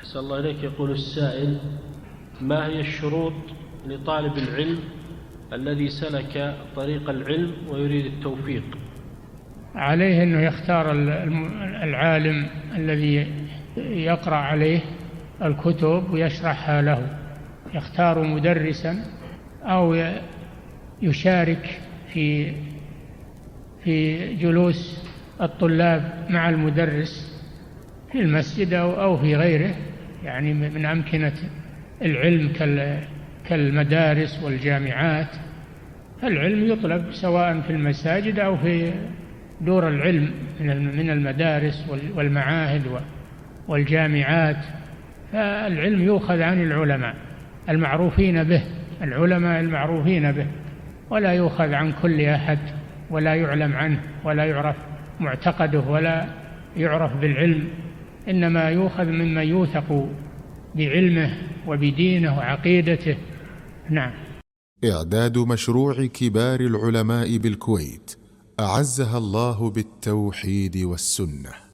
أحسن الله إليك. يقول السائل: ما هي الشروط لطالب العلم الذي سلك طريق العلم ويريد التوفيق؟ عليه أنه يختار العالم الذي يقرأ عليه الكتب ويشرحها له، يختار مدرسا أو يشارك في جلوس الطلاب مع المدرس في المسجد أو في غيره، يعني من أمكنة العلم كالمدارس والجامعات. العلم يطلب سواء في المساجد أو في دور العلم من المدارس والمعاهد والجامعات. فالعلم يؤخذ عن العلماء المعروفين به، العلماء المعروفين به، ولا يؤخذ عن كل أحد، ولا يعلم عنه، ولا يعرف معتقده، ولا يعرف بالعلم، إنما يؤخذ ممن يوثق بعلمه وبدينه وعقيدته. نعم. إعداد مشروع كبار العلماء بالكويت أعزها الله بالتوحيد والسنة.